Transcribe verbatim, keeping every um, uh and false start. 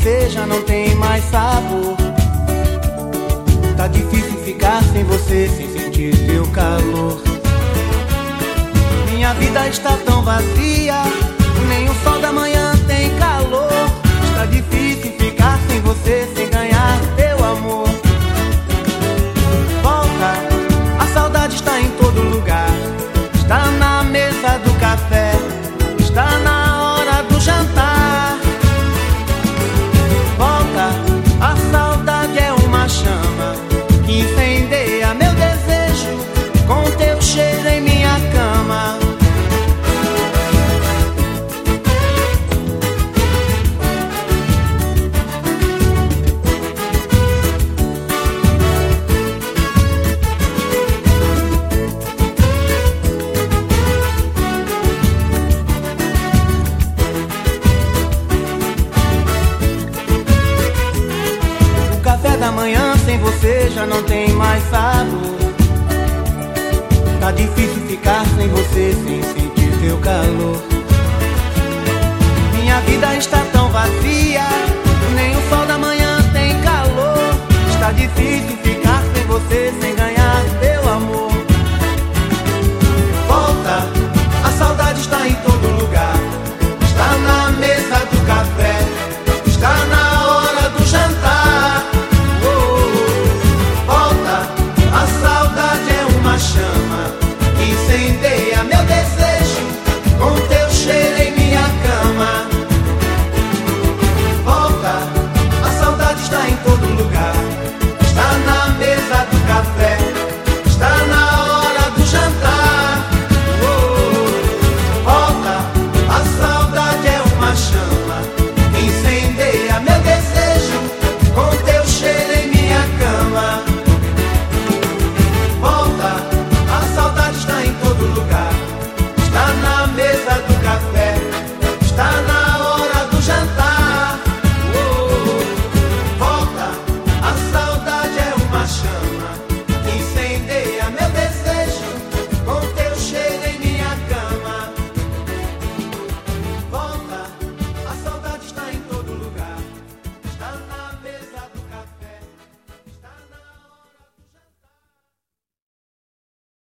você já não tem mais sabor. Tá difícil ficar sem você, sem sentir teu calor. Minha vida está tão vazia, nem o sol da manhã tem calor. Está difícil ficar sem você, sem ganhar teu amor. Volta, a saudade está em todo lugar. Está na mesa do café, está na hora do jantar. Volta, a saudade é uma chama que incendeia meu desejo com teu cheiro em minha cama. Da manhã sem você já não tem mais sabor. Tá difícil ficar sem você, sem sentir teu calor. Minha vida está tão vazia, nem o sol da manhã tem calor. Está difícil ficar sem você, sem ganhar teu amor. Volta, a saudade está em todo lugar. Está na mesa do café, está na hora do jantar. Chama que incendeia meu